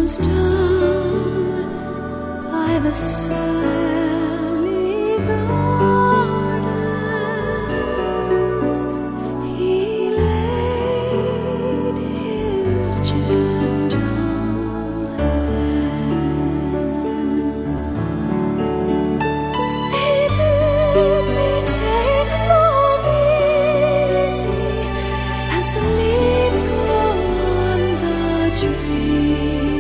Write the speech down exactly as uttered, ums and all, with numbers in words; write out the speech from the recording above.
was down by the sunny gardens. He laid his gentle hand. He bid me take love easy as the leaves grow on the tree.